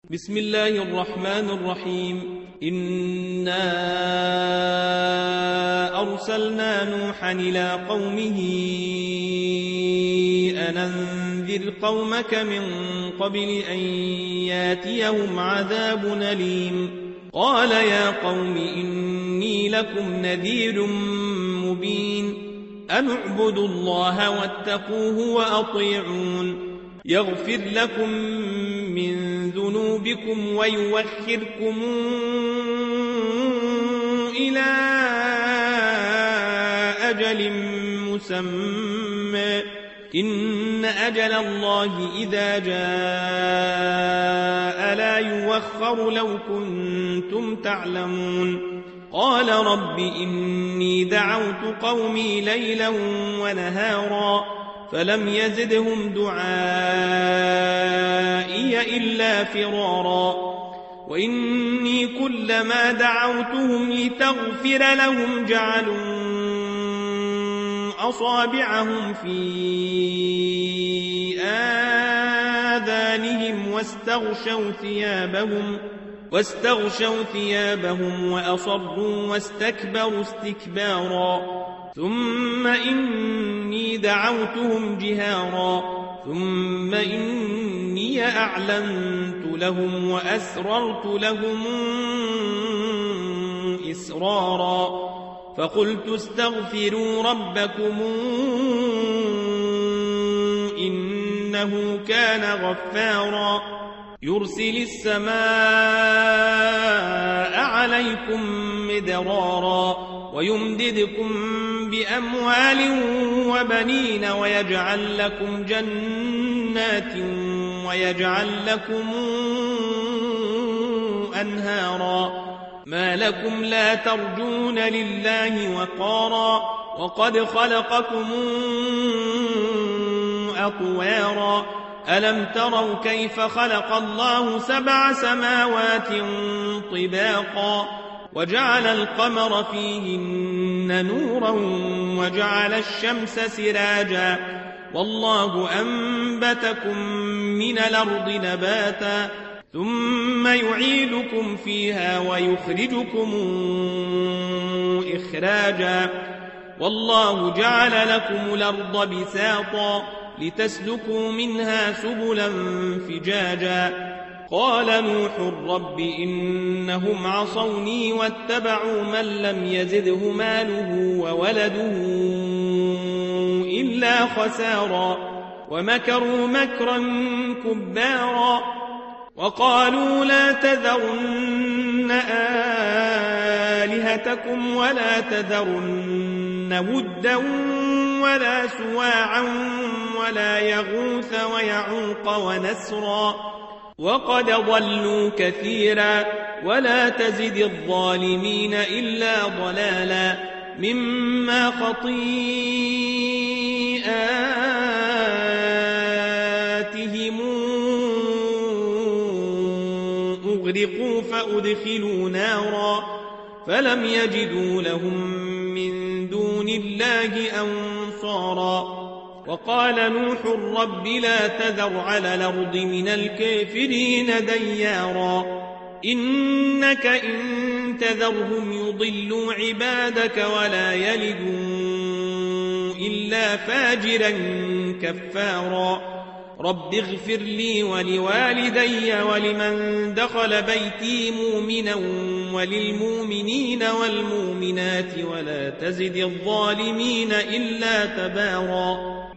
بسم الله الرحمن الرحيم. إنا أرسلنا نوحا إلى قومه أن أنذر قومك من قبل أن ياتيهم عذاب أليم. قال يا قوم إني لكم نذير مبين. أن اعبدوا الله واتقوه وأطيعون يغفر لكم من ذنوبكم ويوخركم إلى أجل مسمى إن أجل الله إذا جاء لا يوخر لو كنتم تعلمون. قال رب إني دعوت قومي ليلا ونهارا فلم يزدهم دعائي إلا فرارا. وإني كلما دعوتهم لتغفر لهم جعلوا أصابعهم في آذانهم واستغشوا ثيابهم وأصروا واستكبروا استكبارا. ثم إني دعوتهم جهارا ثم إني أعلنت لهم وأسررت لهم إسرارا. فقلت استغفروا ربكم إنه كان غفارا يرسل السماء عليكم مدرارا ويمددكم بأموال وبنين ويجعل لكم جنات ويجعل لكم أنهارا. ما لكم لا ترجون لله وقارا وقد خلقكم أطوارا. ألم تروا كيف خلق الله 7 سماوات طباقا وجعل القمر فيهن نورا وجعل الشمس سراجا والله أنبتكم من الأرض نباتا ثم يعيدكم فيها ويخرجكم إخراجا. والله جعل لكم الأرض بساطا لتسلكوا منها سبلا فجاجا. قال نوح رب إنهم عصوني واتبعوا من لم يزده ماله وولده إلا خسارا ومكروا مكرا كبارا. وقالوا لا تذرن آلهتكم ولا تذرن ودا ولا سواعا ولا يغوث ويعوق ونسرا وقد ضلوا كثيرا ولا تزد الظالمين إلا ضلالا مما خطيئاتهم أغرقوا فأدخلوا نارا فلم يجدوا لهم من دون الله أنصارا. وقال نوح رب لا تذر على الأرض من الكافرين ديارا إنك إن تذرهم يضلوا عبادك ولا يلدوا إلا فاجرا كفارا. رب اغفر لي ولوالدي ولمن دخل بيتي مؤمنا وللمؤمنين والمؤمنات ولا تزد الظالمين إلا تبارا.